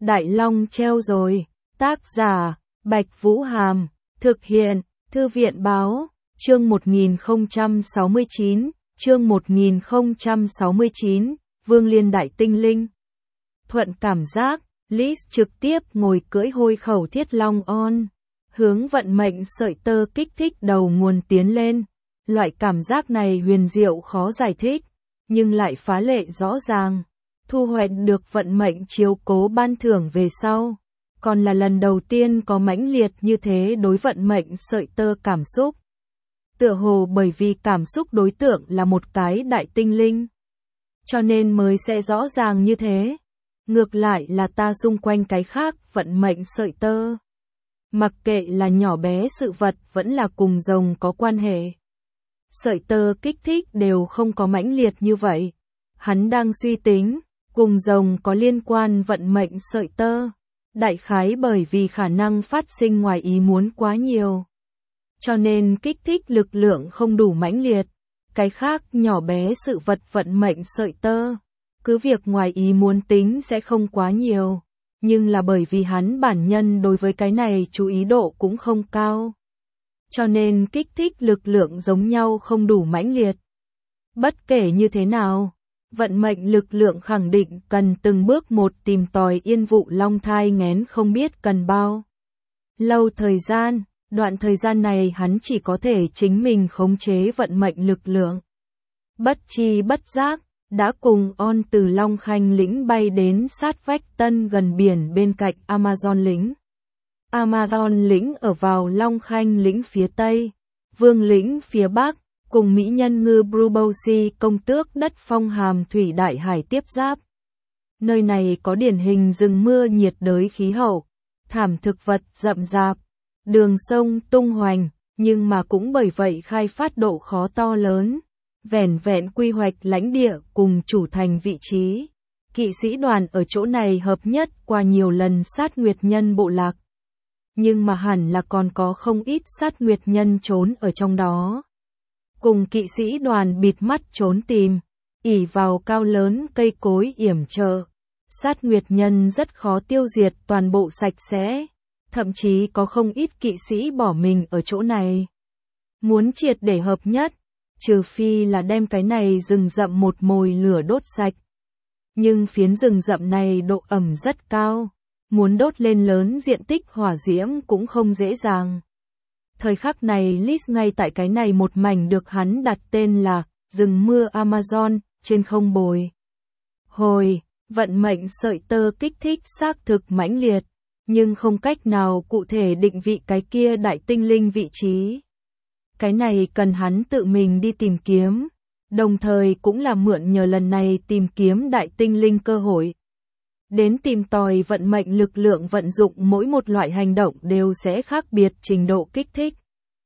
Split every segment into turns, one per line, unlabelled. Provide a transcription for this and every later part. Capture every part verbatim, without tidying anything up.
Đại Long treo rồi. Tác giả, Bạch Vũ Hàm. Thực hiện, Thư viện Báo. Chương một nghìn không trăm sáu mươi chín. Chương một nghìn không trăm sáu mươi chín. Vương Liên Đại Tinh Linh. Thuận cảm giác, Liz trực tiếp ngồi cưỡi hôi khẩu Thiết Long On. Hướng vận mệnh sợi tơ kích thích đầu nguồn tiến lên. Loại cảm giác này huyền diệu khó giải thích, nhưng lại phá lệ rõ ràng. Thu hoạch được vận mệnh chiếu cố ban thưởng về sau. Còn là lần đầu tiên có mãnh liệt như thế đối vận mệnh sợi tơ cảm xúc. Tựa hồ bởi vì cảm xúc đối tượng là một cái đại tinh linh, cho nên mới sẽ rõ ràng như thế. Ngược lại là ta xung quanh cái khác vận mệnh sợi tơ. Mặc kệ là nhỏ bé sự vật vẫn là cùng rồng có quan hệ. Sợi tơ kích thích đều không có mãnh liệt như vậy. Hắn đang suy tính, cùng rồng có liên quan vận mệnh sợi tơ. Đại khái bởi vì khả năng phát sinh ngoài ý muốn quá nhiều, cho nên kích thích lực lượng không đủ mãnh liệt. Cái khác nhỏ bé sự vật vận mệnh sợi tơ, cứ việc ngoài ý muốn tính sẽ không quá nhiều, nhưng là bởi vì hắn bản nhân đối với cái này chú ý độ cũng không cao, cho nên kích thích lực lượng giống nhau không đủ mãnh liệt. Bất kể như thế nào, vận mệnh lực lượng khẳng định cần từng bước một tìm tòi Yên Vụ Long thai nghén không biết cần bao lâu thời gian. Đoạn thời gian này hắn chỉ có thể chính mình khống chế vận mệnh lực lượng. Bất chi bất giác, đã cùng On từ Long Khanh lĩnh bay đến sát vách Tân gần biển bên cạnh Amazon lĩnh. Amazon lĩnh ở vào Long Khanh lĩnh phía Tây, Vương lĩnh phía Bắc, cùng Mỹ Nhân Ngư Brubosi công tước đất phong hàm thủy đại hải tiếp giáp. Nơi này có điển hình rừng mưa nhiệt đới khí hậu, thảm thực vật rậm rạp, đường sông tung hoành, nhưng mà cũng bởi vậy khai phát độ khó to lớn. Vẻn vẹn quy hoạch lãnh địa cùng chủ thành vị trí. Kỵ sĩ đoàn ở chỗ này hợp nhất qua nhiều lần sát nguyệt nhân bộ lạc. Nhưng mà hẳn là còn có không ít sát nguyệt nhân trốn ở trong đó. Cùng kỵ sĩ đoàn bịt mắt trốn tìm, ỉ vào cao lớn cây cối yểm trợ. Sát nguyệt nhân rất khó tiêu diệt toàn bộ sạch sẽ. Thậm chí có không ít kỵ sĩ bỏ mình ở chỗ này. Muốn triệt để hợp nhất, trừ phi là đem cái này rừng rậm một mồi lửa đốt sạch. Nhưng phiến rừng rậm này độ ẩm rất cao, muốn đốt lên lớn diện tích hỏa diễm cũng không dễ dàng. Thời khắc này Liz ngay tại cái này một mảnh được hắn đặt tên là rừng mưa Amazon, trên không bồi hồi, vận mệnh sợi tơ kích thích xác thực mãnh liệt. Nhưng không cách nào cụ thể định vị cái kia đại tinh linh vị trí. Cái này cần hắn tự mình đi tìm kiếm, đồng thời cũng là mượn nhờ lần này tìm kiếm đại tinh linh cơ hội. Đến tìm tòi vận mệnh lực lượng vận dụng mỗi một loại hành động đều sẽ khác biệt trình độ kích thích.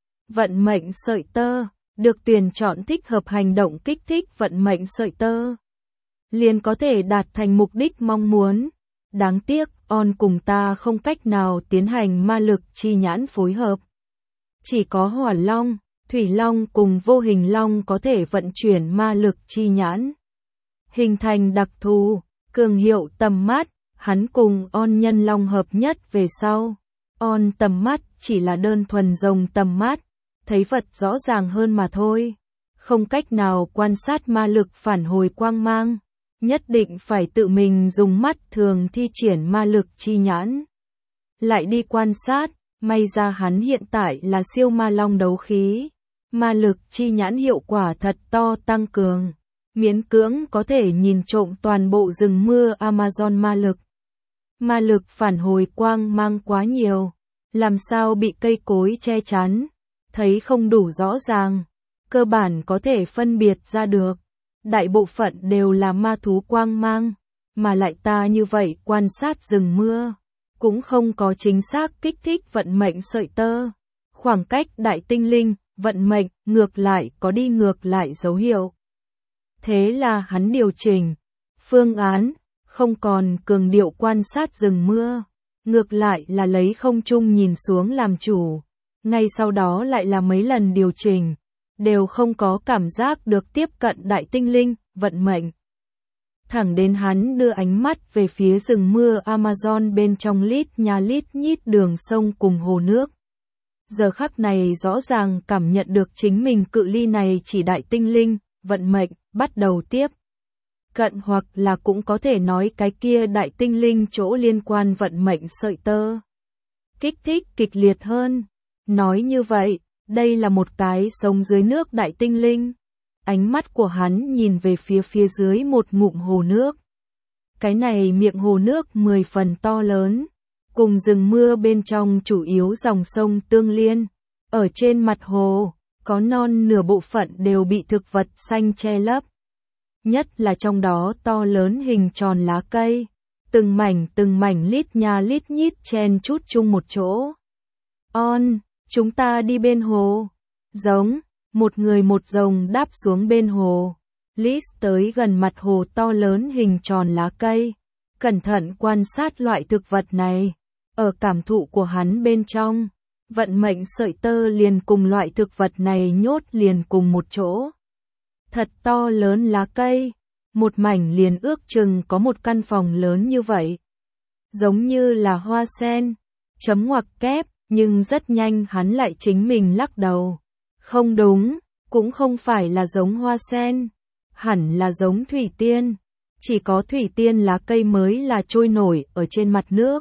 Vận mệnh sợi tơ, được tuyển chọn thích hợp hành động kích thích vận mệnh sợi tơ, liền có thể đạt thành mục đích mong muốn. Đáng tiếc, On cùng ta không cách nào tiến hành ma lực chi nhãn phối hợp. Chỉ có Hỏa Long, Thủy Long cùng Vô Hình Long có thể vận chuyển ma lực chi nhãn. Hình thành đặc thù, cường hiệu tầm mắt, hắn cùng On nhân long hợp nhất về sau. On tầm mắt chỉ là đơn thuần rồng tầm mắt, thấy vật rõ ràng hơn mà thôi. Không cách nào quan sát ma lực phản hồi quang mang. Nhất định phải tự mình dùng mắt thường thi triển ma lực chi nhãn. Lại đi quan sát, may ra hắn hiện tại là siêu ma long đấu khí. Ma lực chi nhãn hiệu quả thật to tăng cường. Miễn cưỡng có thể nhìn trộm toàn bộ rừng mưa Amazon ma lực. Ma lực phản hồi quang mang quá nhiều. Làm sao bị cây cối che chắn, thấy không đủ rõ ràng. Cơ bản có thể phân biệt ra được. Đại bộ phận đều là ma thú quang mang, mà lại ta như vậy quan sát rừng mưa, cũng không có chính xác kích thích vận mệnh sợi tơ. Khoảng cách đại tinh linh, vận mệnh, ngược lại có đi ngược lại dấu hiệu. Thế là hắn điều chỉnh phương án, không còn cường điệu quan sát rừng mưa, ngược lại là lấy không trung nhìn xuống làm chủ. Ngay sau đó lại là mấy lần điều chỉnh, đều không có cảm giác được tiếp cận đại tinh linh, vận mệnh. thẳng đến hắn đưa ánh mắt về phía rừng mưa Amazon bên trong lít nha lít nhít đường sông cùng hồ nước. Giờ khắc này rõ ràng cảm nhận được chính mình cự ly này chỉ đại tinh linh, vận mệnh, bắt đầu tiếp cận hoặc là cũng có thể nói cái kia đại tinh linh chỗ liên quan vận mệnh sợi tơ. Kích thích kịch liệt hơn. Nói như vậy, đây là một cái sống dưới nước đại tinh linh. Ánh mắt của hắn nhìn về phía phía dưới một ngụm hồ nước. Cái này miệng hồ nước mười phần to lớn, cùng rừng mưa bên trong chủ yếu dòng sông tương liên. Ở trên mặt hồ, có non nửa bộ phận đều bị thực vật xanh che lấp. Nhất là trong đó to lớn hình tròn lá cây, từng mảnh từng mảnh lít nha lít nhít chen chúc chung một chỗ. On, chúng ta đi bên hồ. Giống, một người một rồng đáp xuống bên hồ. Liz tới gần mặt hồ to lớn hình tròn lá cây, cẩn thận quan sát loại thực vật này. Ở cảm thụ của hắn bên trong, vận mệnh sợi tơ liền cùng loại thực vật này nhốt liền cùng một chỗ. Thật to lớn lá cây, một mảnh liền ước chừng có một căn phòng lớn như vậy. Giống như là hoa sen, chấm ngoặc kép, nhưng rất nhanh hắn lại chính mình lắc đầu. Không đúng, cũng không phải là giống hoa sen, hẳn là giống thủy tiên. Chỉ có thủy tiên lá cây mới là trôi nổi ở trên mặt nước.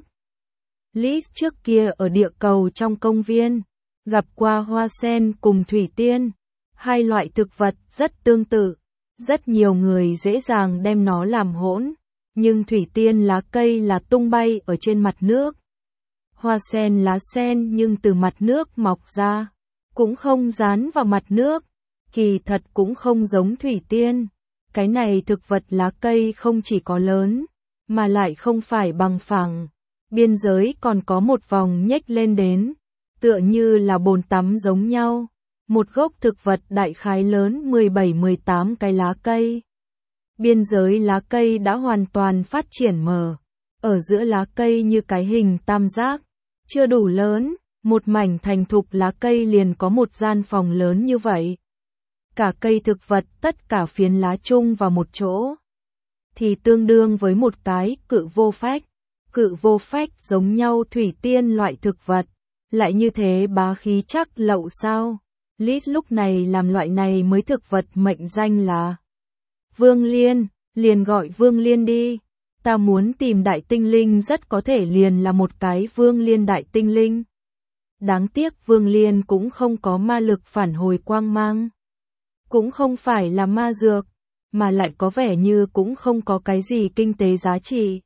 Liz trước kia ở địa cầu trong công viên, gặp qua hoa sen cùng thủy tiên. Hai loại thực vật rất tương tự, rất nhiều người dễ dàng đem nó làm hỗn, nhưng thủy tiên lá cây là tung bay ở trên mặt nước. Hoa sen lá sen nhưng từ mặt nước mọc ra, cũng không dán vào mặt nước, kỳ thật cũng không giống thủy tiên. Cái này thực vật lá cây không chỉ có lớn, mà lại không phải bằng phẳng, biên giới còn có một vòng nhếch lên đến, tựa như là bồn tắm giống nhau. Một gốc thực vật đại khái lớn mười bảy mười tám cái lá cây. Biên giới lá cây đã hoàn toàn phát triển mở. Ở giữa lá cây như cái hình tam giác. Chưa đủ lớn, một mảnh thành thục lá cây liền có một gian phòng lớn như vậy. Cả cây thực vật tất cả phiến lá chung vào một chỗ. Thì tương đương với một cái cự vô phách. Cự vô phách giống nhau thủy tiên loại thực vật. Lại như thế bá khí chắc lậu sao? Liz lúc này làm loại này mới thực vật mệnh danh là Vương Liên, liền gọi Vương Liên đi. Ta muốn tìm đại tinh linh rất có thể liền là một cái Vương Liên đại tinh linh. Đáng tiếc Vương Liên cũng không có ma lực phản hồi quang mang. Cũng không phải là ma dược, mà lại có vẻ như cũng không có cái gì kinh tế giá trị.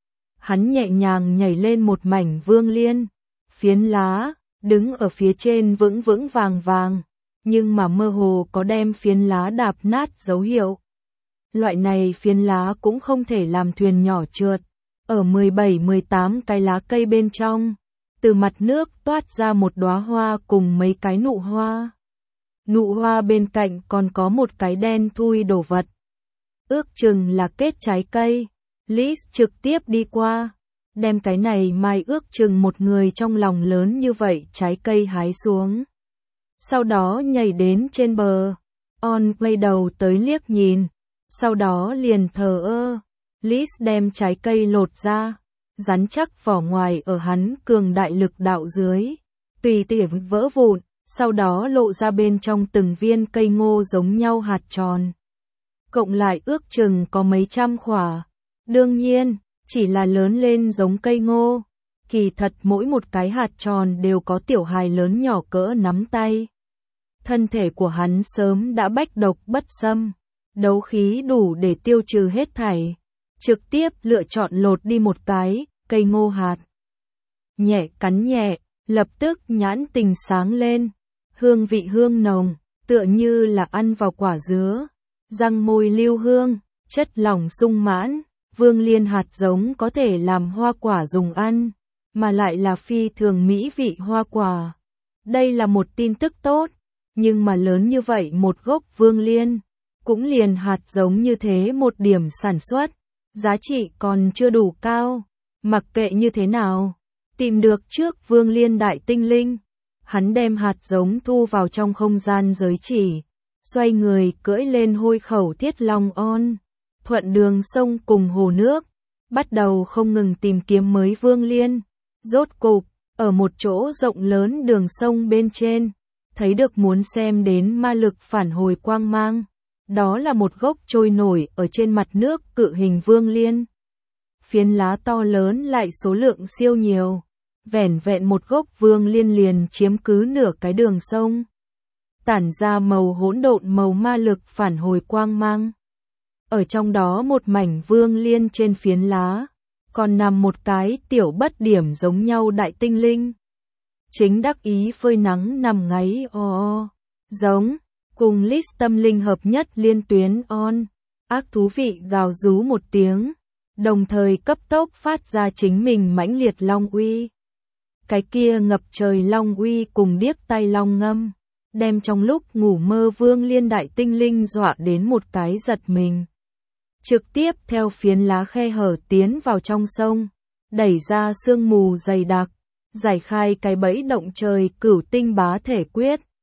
Hắn nhẹ nhàng nhảy lên một mảnh Vương Liên, phiến lá, đứng ở phía trên vững vững vàng vàng, nhưng mà mơ hồ có đem phiến lá đạp nát dấu hiệu. Loại này phiến lá cũng không thể làm thuyền nhỏ trượt. Ở mười bảy mười tám cái lá cây bên trong, từ mặt nước toát ra một đóa hoa cùng mấy cái nụ hoa. Nụ hoa bên cạnh còn có một cái đen thui đổ vật. Ước chừng là kết trái cây. Liz trực tiếp đi qua, đem cái này mai ước chừng một người trong lòng lớn như vậy trái cây hái xuống. Sau đó nhảy đến trên bờ. On quay đầu tới liếc nhìn. Sau đó liền thờ ơ. Liz đem trái cây lột ra. Rắn chắc vỏ ngoài ở hắn cường đại lực đạo dưới. Tùy tiện vỡ vụn. Sau đó lộ ra bên trong từng viên cây ngô giống nhau hạt tròn. Cộng lại ước chừng có mấy trăm khỏa. Đương nhiên, chỉ là lớn lên giống cây ngô. Kỳ thật mỗi một cái hạt tròn đều có tiểu hài lớn nhỏ cỡ nắm tay. Thân thể của hắn sớm đã bách độc bất xâm. Đấu khí đủ để tiêu trừ hết thảy. Trực tiếp lựa chọn lột đi một cái, cây ngô hạt. Nhẹ cắn nhẹ, lập tức nhãn tình sáng lên. Hương vị hương nồng, tựa như là ăn vào quả dứa. Răng môi lưu hương, chất lỏng sung mãn. Vương Liên hạt giống có thể làm hoa quả dùng ăn, mà lại là phi thường mỹ vị hoa quả. Đây là một tin tức tốt, nhưng mà lớn như vậy một gốc Vương Liên, cũng liền hạt giống như thế một điểm sản xuất, giá trị còn chưa đủ cao. Mặc kệ như thế nào, tìm được trước Vương Liên đại tinh linh, hắn đem hạt giống thu vào trong không gian giới chỉ, xoay người cưỡi lên hôi khẩu thiết long on. thuận đường sông cùng hồ nước, bắt đầu không ngừng tìm kiếm mới Vương Liên. Rốt cục, ở một chỗ rộng lớn đường sông bên trên, thấy được muốn xem đến ma lực phản hồi quang mang. Đó là một gốc trôi nổi ở trên mặt nước cự hình Vương Liên. Phiến lá to lớn lại số lượng siêu nhiều. Vẻn vẹn một gốc Vương Liên liền chiếm cứ nửa cái đường sông. Tản ra màu hỗn độn màu ma lực phản hồi quang mang. Ở trong đó một mảnh Vương Liên trên phiến lá, còn nằm một cái tiểu bất điểm giống nhau đại tinh linh. Chính đắc ý phơi nắng nằm ngáy o, giống, cùng list tâm linh hợp nhất liên tuyến on, ác thú vị gào rú một tiếng, đồng thời cấp tốc phát ra chính mình mãnh liệt long uy. Cái kia ngập trời long uy cùng điếc tai long ngâm, đem trong lúc ngủ mơ Vương Liên đại tinh linh dọa đến một cái giật mình. Trực tiếp theo phiến lá khe hở tiến vào trong sông, đẩy ra sương mù dày đặc, giải khai cái bẫy động trời cửu tinh bá thể quyết,